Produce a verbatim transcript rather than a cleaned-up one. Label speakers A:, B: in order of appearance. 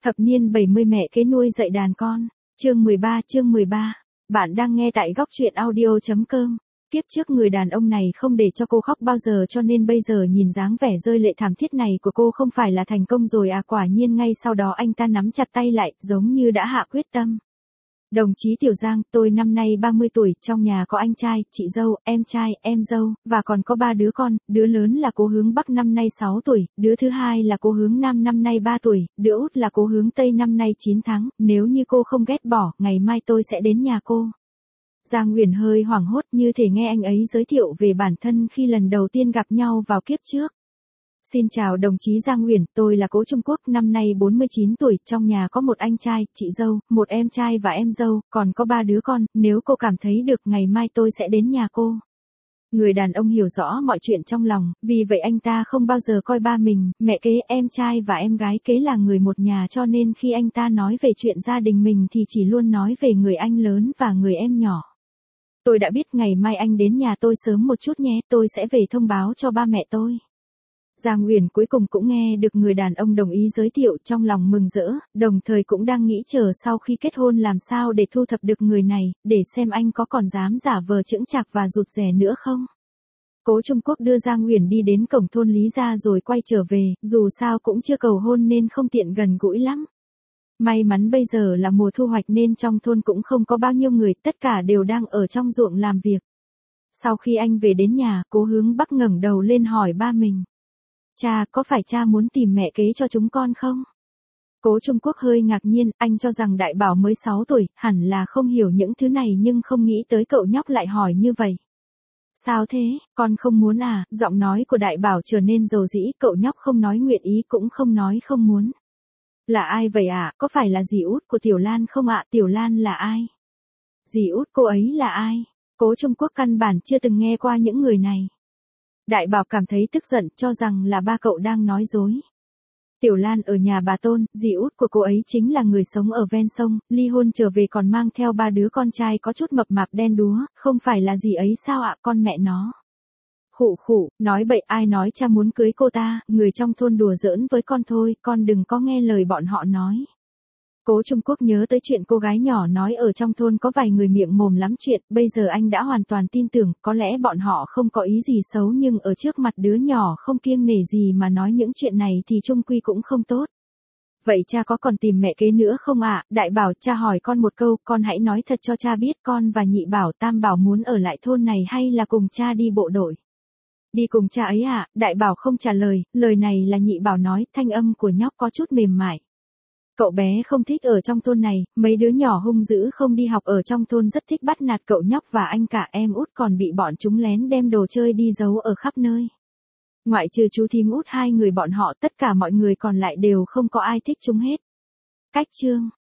A: Thập niên bảy mươi mẹ kế nuôi dạy đàn con. Chương mười ba, chương mười ba. Bạn đang nghe tại góc truyện audio chấm com. Kiếp trước người đàn ông này không để cho cô khóc bao giờ, cho nên bây giờ nhìn dáng vẻ rơi lệ thảm thiết này của cô không phải là thành công rồi à? Quả nhiên ngay sau đó anh ta nắm chặt tay lại, giống như đã hạ quyết tâm. Đồng chí Tiểu Giang, tôi năm nay ba mươi tuổi, trong nhà có anh trai, chị dâu, em trai, em dâu, và còn có ba đứa con, đứa lớn là cô Hướng Bắc năm nay sáu tuổi, đứa thứ hai là cô Hướng Nam năm nay ba tuổi, đứa út là cô Hướng Tây năm nay chín tháng, nếu như cô không ghét bỏ, ngày mai tôi sẽ đến nhà cô. Giang Uyển hơi hoảng hốt, như thể nghe anh ấy giới thiệu về bản thân khi lần đầu tiên gặp nhau vào kiếp trước. Xin chào đồng chí Giang Uyển, tôi là Cố Trung Quốc, năm nay bốn mươi chín tuổi, trong nhà có một anh trai, chị dâu, một em trai và em dâu, còn có ba đứa con, nếu cô cảm thấy được ngày mai tôi sẽ đến nhà cô. Người đàn ông hiểu rõ mọi chuyện trong lòng, vì vậy anh ta không bao giờ coi ba mình, mẹ kế, em trai và em gái kế là người một nhà, cho nên khi anh ta nói về chuyện gia đình mình thì chỉ luôn nói về người anh lớn và người em nhỏ. Tôi đã biết, ngày mai anh đến nhà tôi sớm một chút nhé, tôi sẽ về thông báo cho ba mẹ tôi. Giang Uyển cuối cùng cũng nghe được người đàn ông đồng ý giới thiệu, trong lòng mừng rỡ, đồng thời cũng đang nghĩ chờ sau khi kết hôn làm sao để thu thập được người này, để xem anh có còn dám giả vờ chững chạc và rụt rè nữa không. Cố Trung Quốc đưa Giang Uyển đi đến cổng thôn Lý gia rồi quay trở về, dù sao cũng chưa cầu hôn nên không tiện gần gũi lắm. May mắn bây giờ là mùa thu hoạch nên trong thôn cũng không có bao nhiêu người, tất cả đều đang ở trong ruộng làm việc. Sau khi anh về đến nhà, Cố Hướng Bắc ngẩng đầu lên hỏi ba mình. Cha, có phải cha muốn tìm mẹ kế cho chúng con không? Cố Trung Quốc hơi ngạc nhiên, anh cho rằng Đại Bảo mới sáu tuổi, hẳn là không hiểu những thứ này nhưng không nghĩ tới cậu nhóc lại hỏi như vậy. Sao thế, con không muốn à? Giọng nói của Đại Bảo trở nên dầu dĩ, cậu nhóc không nói nguyện ý cũng không nói không muốn. Là ai vậy ạ? À? Có phải là dì út của Tiểu Lan không ạ? À? Tiểu Lan là ai? Dì út cô ấy là ai? Cố Trung Quốc căn bản chưa từng nghe qua những người này. Đại Bảo cảm thấy tức giận, cho rằng là ba cậu đang nói dối. Tiểu Lan ở nhà bà Tôn, dì út của cô ấy chính là người sống ở ven sông, ly hôn trở về còn mang theo ba đứa con trai có chút mập mạp đen đúa, không phải là dì ấy sao ạ? À? Con mẹ nó. Khụ khụ, nói bậy, ai nói cha muốn cưới cô ta, người trong thôn đùa giỡn với con thôi, con đừng có nghe lời bọn họ nói. Cố Trung Quốc nhớ tới chuyện cô gái nhỏ nói ở trong thôn có vài người miệng mồm lắm chuyện, bây giờ anh đã hoàn toàn tin tưởng, có lẽ bọn họ không có ý gì xấu nhưng ở trước mặt đứa nhỏ không kiêng nể gì mà nói những chuyện này thì chung quy cũng không tốt. Vậy cha có còn tìm mẹ kế nữa không ạ? À? Đại Bảo, cha hỏi con một câu, con hãy nói thật cho cha biết, con và Nhị Bảo, Tam Bảo muốn ở lại thôn này hay là cùng cha đi bộ đội? Đi cùng cha ấy à? Đại Bảo không trả lời, lời này là Nhị Bảo nói, thanh âm của nhóc có chút mềm mại. Cậu bé không thích ở trong thôn này, mấy đứa nhỏ hung dữ không đi học ở trong thôn rất thích bắt nạt cậu nhóc và anh cả em út còn bị bọn chúng lén đem đồ chơi đi giấu ở khắp nơi. Ngoại trừ chú thím út hai người bọn họ, tất cả mọi người còn lại đều không có ai thích chúng hết. Cách chương